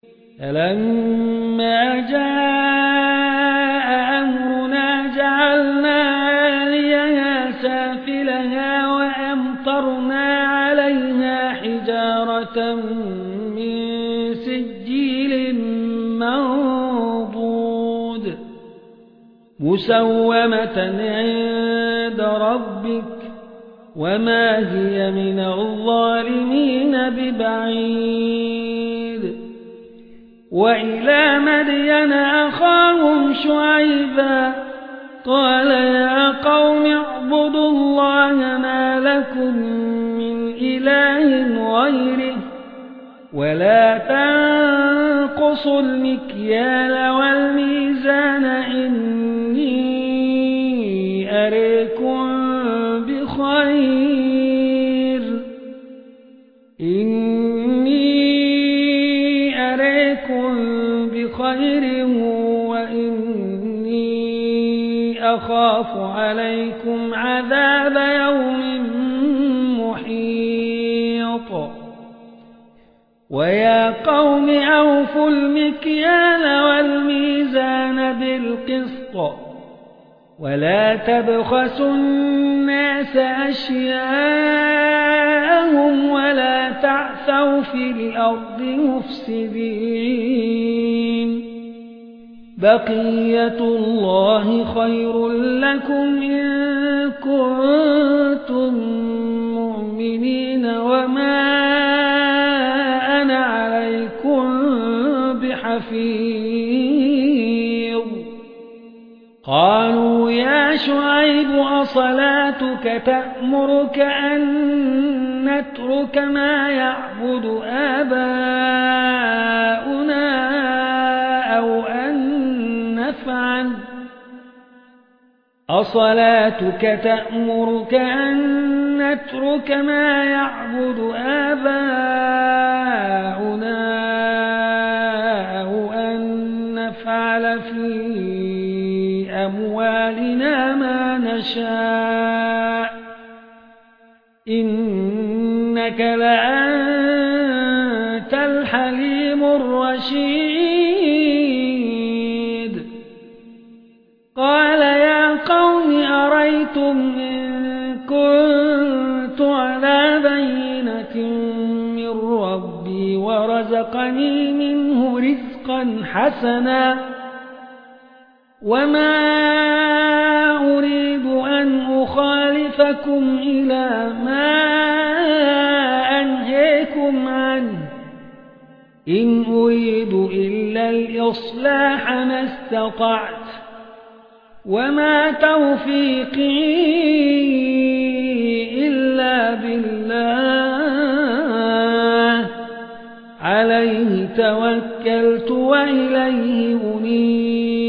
فلما جاء أمرنا جعلنا عاليها سافلها وأمطرنا عليها حجارة من سجيل منضود مسومة عند ربك وما هي من الظالمين ببعيد. وإلى مدين أخاهم شعيبا قال يا قوم اعبدوا الله ما لكم من إله غيره ولا تنقصوا المكيال والميزان إني أريكم بخير وإني أخاف عليكم عذاب يوم محيط. ويا قوم أوفوا المكيال والميزان بالقسط ولا تبخسوا الناس أشياءهم ولا تعثوا في الأرض مفسدين. بقية الله خير لكم إن كنتم مؤمنين وما أنا عليكم بحفيظ. قالوا يا شعيب أصلاتك تأمرك أن نترك ما يعبد آباؤنا أو أن نفعل في أموالنا ما نشاء إنك لأنت الحليم الرشيد. قال يا قوم أريتم إن كنت على بينة من ربي ورزقني منه رزقا حسنا وما أريد أن أخالفكم إلى ما أنهيكم عنه إن أريد إلا الإصلاح ما استطعت وما توفيقي إلا بالله عليه توكلت وإليه أنيب.